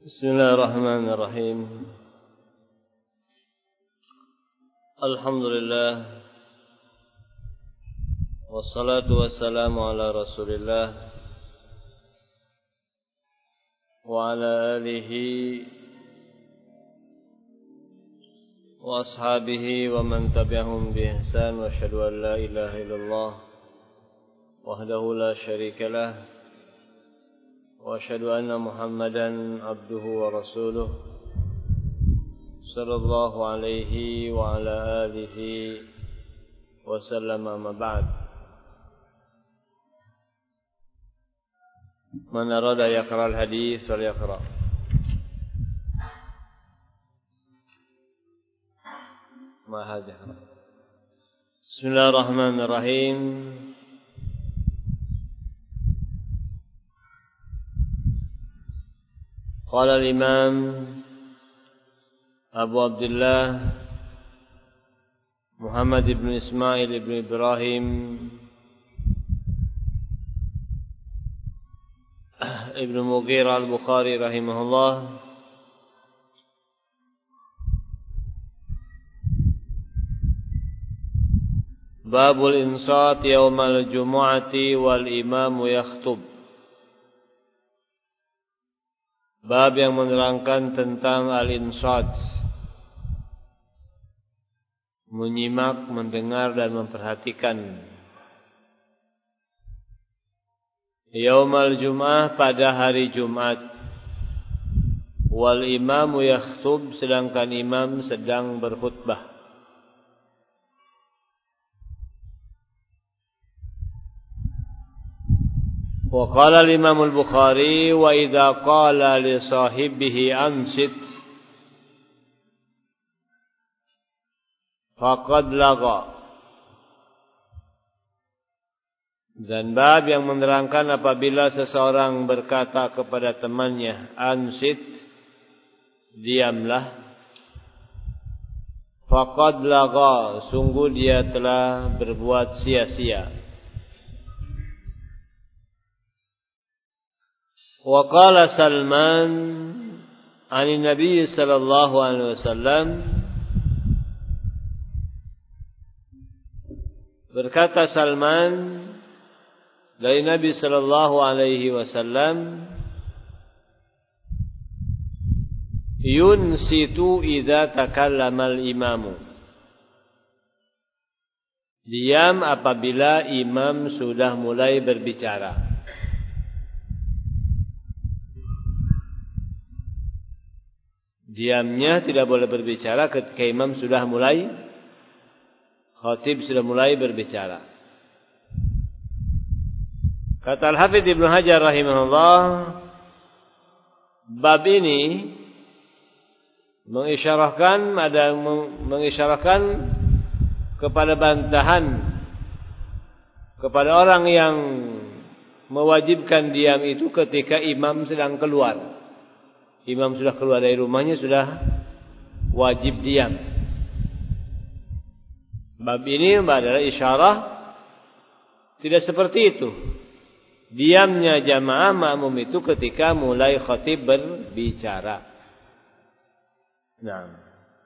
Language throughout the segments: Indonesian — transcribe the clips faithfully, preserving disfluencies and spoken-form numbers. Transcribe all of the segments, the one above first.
Bismillahirrahmanirrahim. Alhamdulillah. Wassalatu wassalamu ala Rasulillah wa ala alihi wa ashabihi wa man tabi'ahum bi ihsan wa asyhadu an la ilaha illallah wahdahu la syarika lah wa asyhadu anna Muhammadan abduhu wa rasuluh sallallahu alaihi wa ala alihi wa sallama ma ba'd. Man arada yaqra al-hadits falyaqra. Ma hadha. Bismillahirrahmanirrahim. قال الإمام أبو عبد الله محمد بن إسماعيل بن إبراهيم ابن مغيرة البخاري رحمه الله باب الإنصات يوم الجمعة والإمام يخطب. Bab yang menerangkan tentang al-insat, menyimak, mendengar dan memperhatikan. Yaumal Jum'ah, pada hari Jumat. Wal imamu yakhtub, sedangkan imam sedang berkhutbah. Wa qala al-Imam al-Bukhari wa idza qala li sahibihi ansit faqad lagha. Dan bab yang menerangkan apabila seseorang berkata kepada temannya ansit, diamlah, faqad lagha, sungguh dia telah berbuat sia-sia. Wa qala Salman an Nabi sallallahu alaihi wasallam, berkata Salman dari Nabi sallallahu alaihi wasallam, yunsitu idza takallama al-imamu, diam apabila imam sudah mulai berbicara. Diamnya tidak boleh berbicara ketika imam sudah mulai, khatib sudah mulai berbicara. Kata Al-Hafidz Ibnu Hajar rahimahullah, bab ini mengisyarahkan ada mengisyarahkan kepada bantahan kepada orang yang mewajibkan diam itu ketika imam sedang keluar. Imam sudah keluar dari rumahnya, sudah wajib diam. Bab ini adalah isyarah tidak seperti itu. Diamnya jamaah makmum itu ketika mulai khatib berbicara. Nah,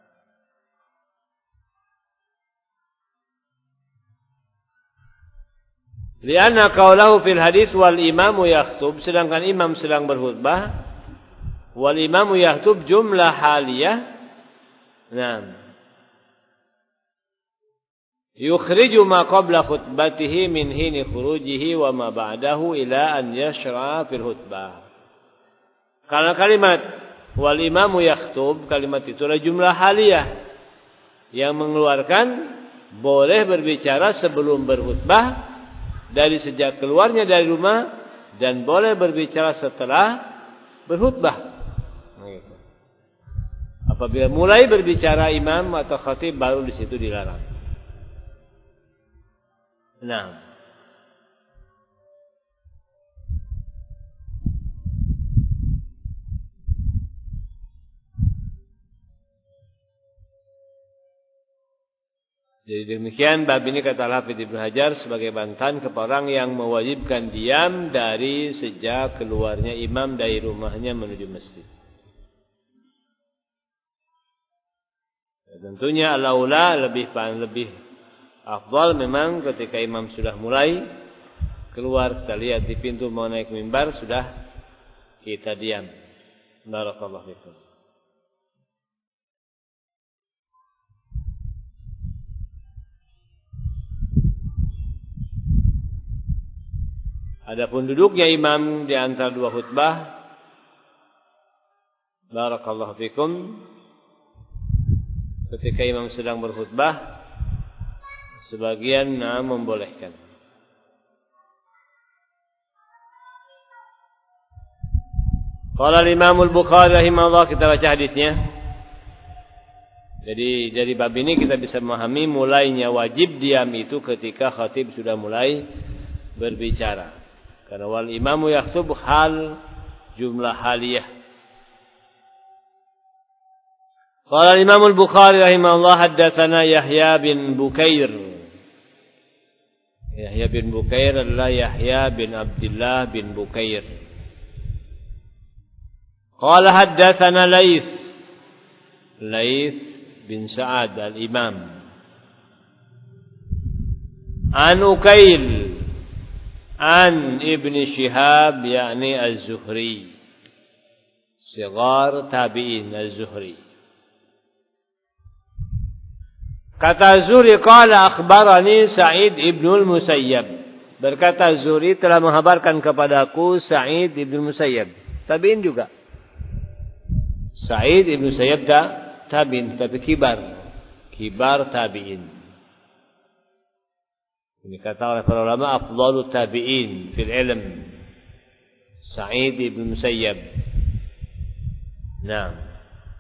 lianna qaulahu fil hadis wal imamu yakhtub, sedangkan imam sedang berkhutbah. Wal imamu yahtub jumlah haliyah. Naam. Yukhriju ma qabla khutbatihi min hini khurujihi wa ma ba'dahu ila an yashra'a fil khutbah. Kalau kalimat wal imamu yahtub, kalimat itu adalah jumlah haliyah yang mengeluarkan boleh berbicara sebelum berkhutbah, dari sejak keluarnya dari rumah, dan boleh berbicara setelah berkhutbah. Apabila mulai berbicara imam atau khatib, baru di situ dilarang. Nah, jadi demikian bab ini kata Al-Hafidz Ibnu Hajar sebagai bantahan kepada orang yang mewajibkan diam dari sejak keluarnya imam dari rumahnya menuju masjid. Tentunya al-aula lebih lebih afdal memang ketika imam sudah mulai keluar, kita lihat di pintu mau naik mimbar, sudah kita diam. Barakallahu fikum. Adapun duduknya imam di antara dua khutbah, barakallahu fikum, ketika imam sedang berkhutbah, sebagian nah, membolehkan. Qala Imam Al-Bukhari rahimahullah, kita baca hadisnya. Jadi dari bab ini kita bisa memahami mulainya wajib diam itu ketika khatib sudah mulai berbicara. Karena wal imamu yakhthub hal jumlah haliyah. Qala Imam Al-Bukhari rahimahullah, haddatsana Yahya bin Bukair. Yahya bin Bukair adalah Yahya bin Abdullah bin Bukair. Qala haddatsana Laits. Laits bin Sa'ad al-Imam. An Ukail an Ibn Shihab yakni Az-Zuhri. Sigar tabi'in Az-Zuhri. Kata Zuhri, qala akhbarani Sa'id ibnul Musayyab. Berkata Zuhri telah menghabarkan kepadaku Sa'id ibnul Musayyab. Tabi'in juga. Sa'id ibnul Musayyab da tabi'in, tapi kibar. Kibar tabi'in. Ini kata oleh para ulama afdalu tabi'in fil ilm. Sa'id ibnul Musayyab. Nah.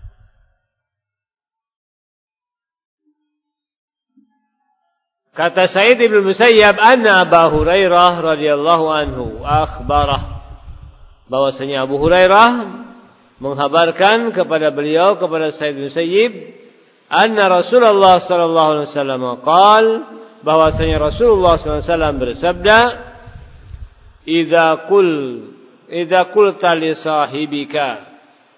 Kata Sa'id ibn Musayyab, anna Abu Hurairah radhiyallahu anhu akhbarah, bahwasanya Abu Hurairah menghabarkan kepada beliau, kepada Sa'id bin Musayyib, anna Rasulullah sallallahu alaihi wasallam qaal, bahwasanya Rasulullah sallallahu alaihi wasallam bersabda, idza qul idza qulta li sahibika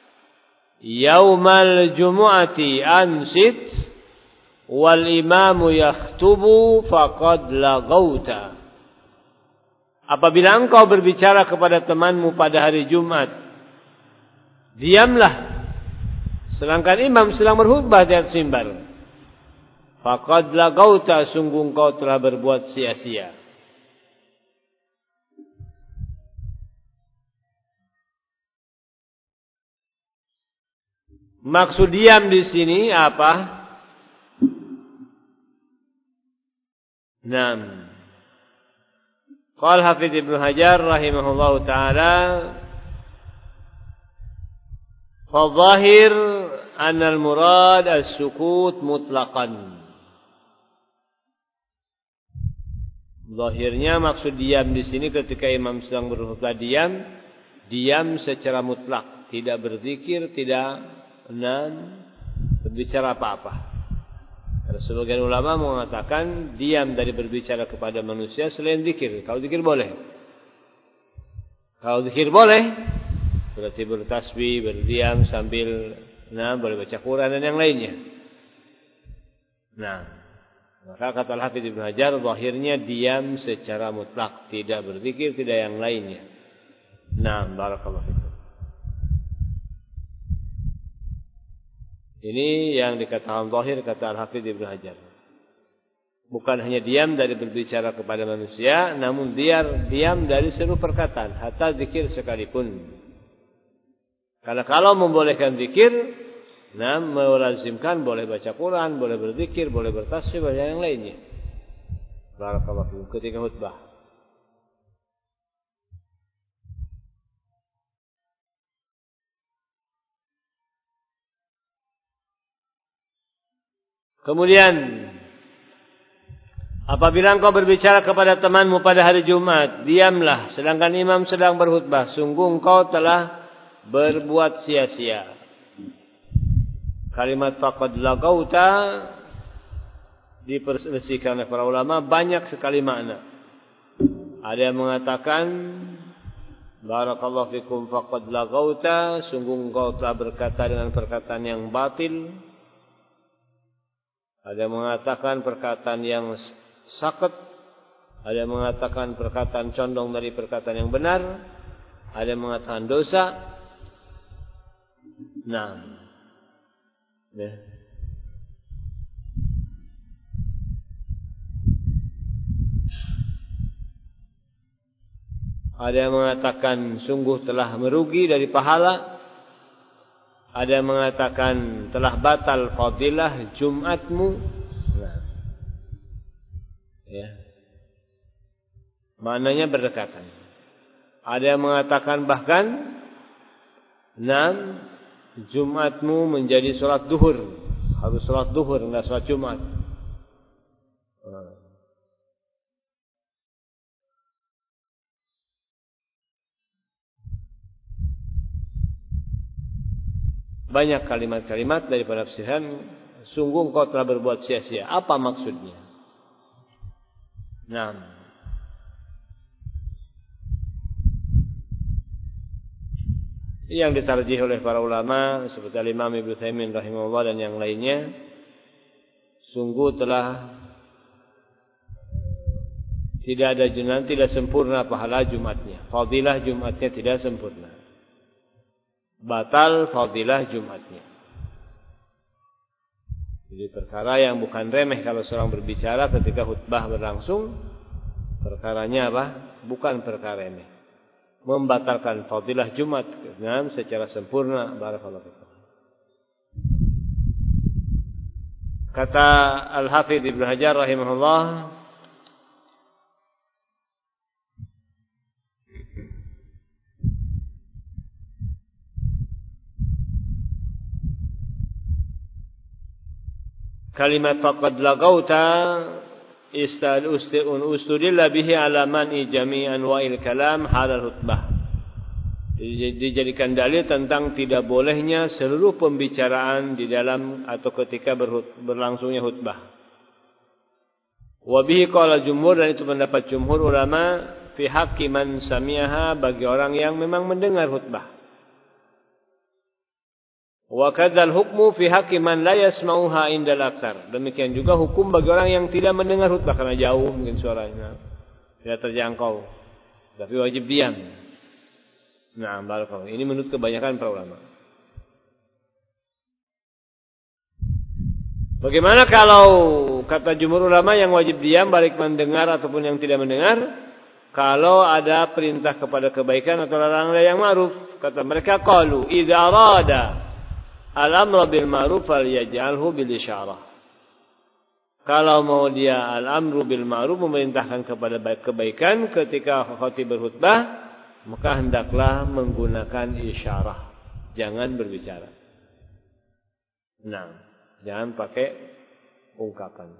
yaumal jumu'ati ansit wal imamu yakhtubu faqad laghauta. Apabila engkau berbicara kepada temanmu pada hari Jumat, diamlah sedangkan imam sedang berkhutbah di atas mimbar. Faqad laghauta, sungguh engkau telah berbuat sia-sia. Maksud diam di sini apa? Naam. Qala Hafidz Ibnu Hajar rahimahullahu taala, fa dhahir anna al-murad as-sukut mutlaqan. Zahirnya maksud diam di sini ketika imam sedang berkhutbah, diam, diam secara mutlak, tidak berzikir, tidak nan berbicara apa-apa. Karena sebagian ulama mengatakan diam dari berbicara kepada manusia selain zikir. Kalau zikir boleh. Kalau zikir boleh, berarti bertasbih, berdiam sambil nah boleh baca Quran dan yang lainnya. Nah, maka kata Al-Hafidz Ibnu Hajar, zahirnya diam secara mutlak, tidak berzikir, tidak yang lainnya. Nah, barakallahu fikum. Ini yang dikatakan zahir, kata Al-Hafidz Ibnu Hajar. Bukan hanya diam dari berbicara kepada manusia, namun diam, diam dari seluruh perkataan, hatta zikir sekalipun. Karena kalau membolehkan zikir, nah melazimkan boleh baca Quran, boleh berzikir, boleh bertasbih, boleh yang lainnya. Barakallahu fikum ketika khutbah. Kemudian, apabila engkau berbicara kepada temanmu pada hari Jumat, diamlah sedangkan imam sedang berkhutbah, sungguh engkau telah berbuat sia-sia. Kalimat faqad laghauta diperselisihkan oleh para ulama, banyak sekali makna. Ada yang mengatakan barakallahu fikum faqad laghauta, sungguh engkau telah berkata dengan perkataan yang batil. Ada yang mengatakan perkataan yang sakit, ada yang mengatakan perkataan condong dari perkataan yang benar, ada yang mengatakan dosa. Nah, ya. Ada yang mengatakan sungguh telah merugi dari pahala. Ada yang mengatakan telah batal fadilah Jumatmu. Nah, ya. Maknanya berdekatan. Ada yang mengatakan bahkan enam Jumatmu menjadi sholat duhur. Harus sholat duhur, enggak sholat Jumat. Nah. Banyak kalimat-kalimat dari penafsiran, sungguh engkau telah berbuat sia-sia. Apa maksudnya? Nah, yang ditarjih oleh para ulama seperti Imam Ibnu Utsaimin rahimahullah dan yang lainnya, sungguh telah tidak ada Jumat, tidak sempurna pahala Jumatnya. Fadilah Jumatnya tidak sempurna. Batal fadilah Jumatnya. Jadi perkara yang bukan remeh kalau seorang berbicara ketika khutbah berlangsung. Perkaranya apa? Bukan perkara remeh. Membatalkan fadilah Jumat dengan secara sempurna. Barakallahu fikum. Kata Al-Hafidz Ibnu Hajar rahimahullah, kalimat faqad lagauta istal ustiun ustudilla bihi ala man'i jami' anwa'il kalam halal khutbah. Dijadikan dalil tentang tidak bolehnya seluruh pembicaraan di dalam atau ketika berlangsungnya khutbah. Wa bihi qala jumhur, dan itu pendapat jumhur ulama fi haqqi man sami'aha, bagi orang yang memang mendengar khutbah. Wa kadzal hukmu fi haqqi man la yasma'uha indal aktsar. Demikian juga hukum bagi orang yang tidak mendengar khutbah karena jauh mungkin suaranya tidak terjangkau, tapi wajib diam. Nah, barakallahu. Ini menurut kebanyakan para ulama. Bagaimana kalau kata jumhur ulama yang wajib diam baik mendengar ataupun yang tidak mendengar? Kalau ada perintah kepada kebaikan atau larangan yang ma'ruf, kata mereka qalu idza arada al-amra bil ma'ruf falyaj'alhu bil isyarah. Kalau mau dia al-amru bil ma'ruf, memerintahkan kepada kebaikan ketika khatib berkhutbah, maka hendaklah menggunakan isyarah, jangan berbicara. Nah, jangan pakai ungkapan.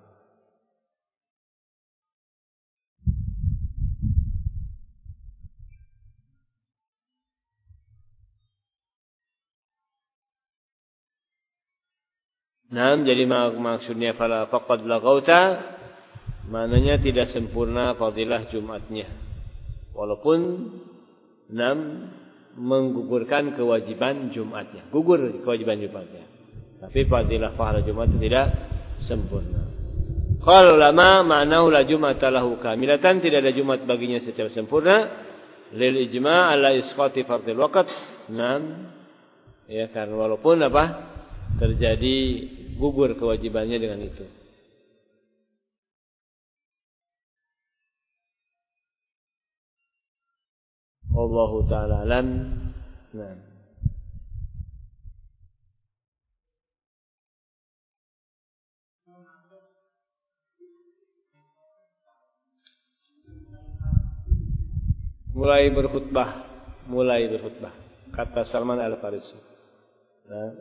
Nah, jadi maksudnya fala faqad lagauta, maknanya tidak sempurna fadilah Jumatnya. Walaupun enam menggugurkan kewajiban Jumatnya, gugur kewajiban Jumatnya, tapi fadilah pahala Jumat itu tidak sempurna. Qala ulama ma'nahu la Jumata lahu kamilatan, tidak ada Jumat baginya secara sempurna. Lil ijma' ala isqati fardil waqt. enam ya, karena walaupun apa terjadi gugur kewajibannya dengan itu. Wallahu ta'ala alam. Nah, mulai berkhutbah, mulai berkhutbah, kata Salman Al-Farisi. Nah,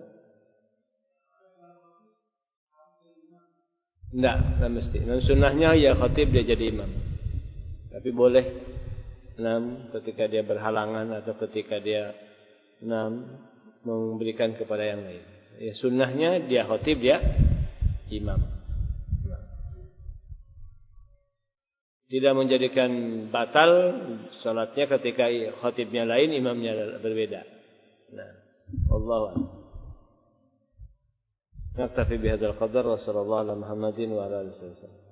enggak, enggak mesti. Dan sunnahnya ya khatib dia jadi imam. Tapi boleh enam ketika dia berhalangan atau ketika dia enam memberikan kepada yang lain. Ya sunnahnya dia khatib dia imam. Nah, tidak menjadikan batal salatnya ketika khatibnya lain, imamnya berbeda. Nah, Allah. Naktafi bihadzal qadar wa sallallahu ala Muhammadin wa ala alihi wasallam.